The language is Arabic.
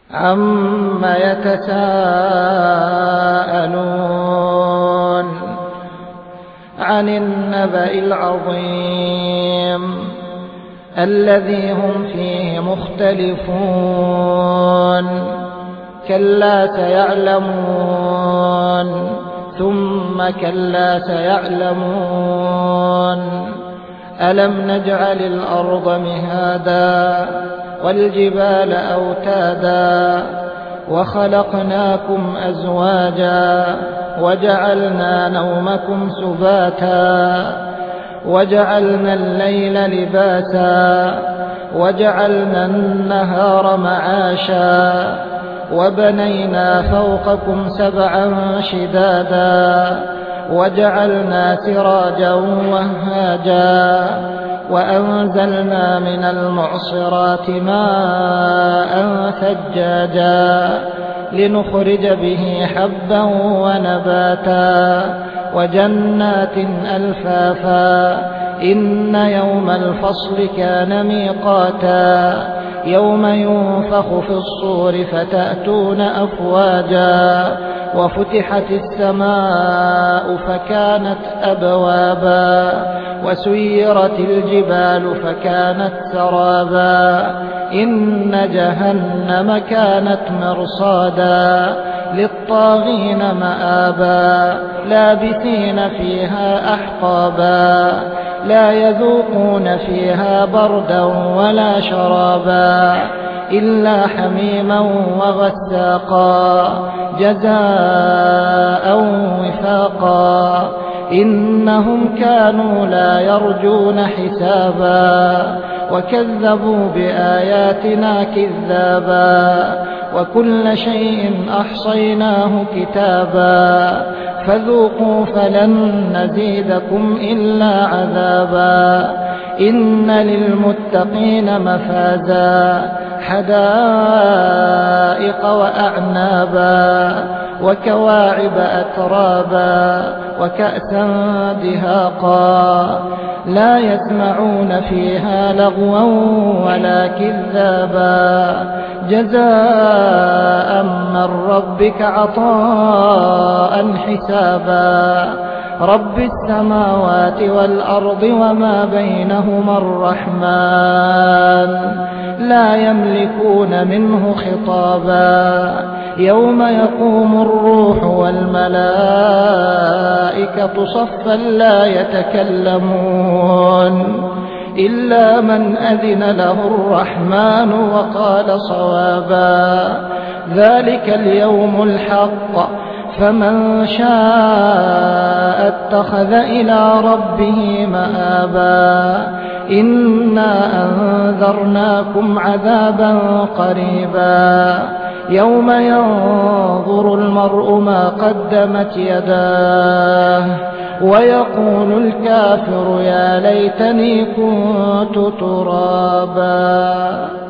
عَمَّ يتساءلون عن النبأ العظيم الذي هم فيه مختلفون كلا سيعلمون ثم كلا سيعلمون ألم نجعل الأرض مهادا والجبال أوتادا وخلقناكم أزواجا وجعلنا نومكم سباتا وجعلنا الليل لباسا وجعلنا النهار معاشا وبنينا فوقكم سبعا شدادا وجعلنا سراجا وهاجا وأنزلنا من المعصرات ماء ثجاجا لنخرج به حبا ونباتا وجنات ألفافا إن يوم الفصل كان ميقاتا يوم ينفخ في الصور فتأتون أفواجا وفتحت السماء فكانت أبوابا وسيرت الجبال فكانت سرابا إن جهنم كانت مرصادا للطاغين مآبا لابثين فيها أحقابا لا يذوقون فيها بردا ولا شرابا إلا حميما وغساقا جزاء وفاقا إنهم كانوا لا يرجون حسابا وكذبوا بآياتنا كذابا وكل شيء أحصيناه كتابا فذوقوا فلن نزيدكم إلا عذابا إن للمتقين مفازا حدائق وأعنابا وكواعب أترابا وكأسا دهاقا لا يسمعون فيها لغوا ولا كذابا جزاء من ربك عطاء حسابا رب السماوات والأرض وما بينهما الرحمن لا يملكون منه خطابا يوم يقوم الروح والملائكة صفا لا يتكلمون إلا من أذن له الرحمن وقال صوابا ذلك اليوم الحق فمن شاء اتخذ إلى ربه مآبا إنا أنذرناكم عذابا قريبا يوم ينظر المرء ما قدمت يداه ويقول الكافر يا ليتني كنت ترابا.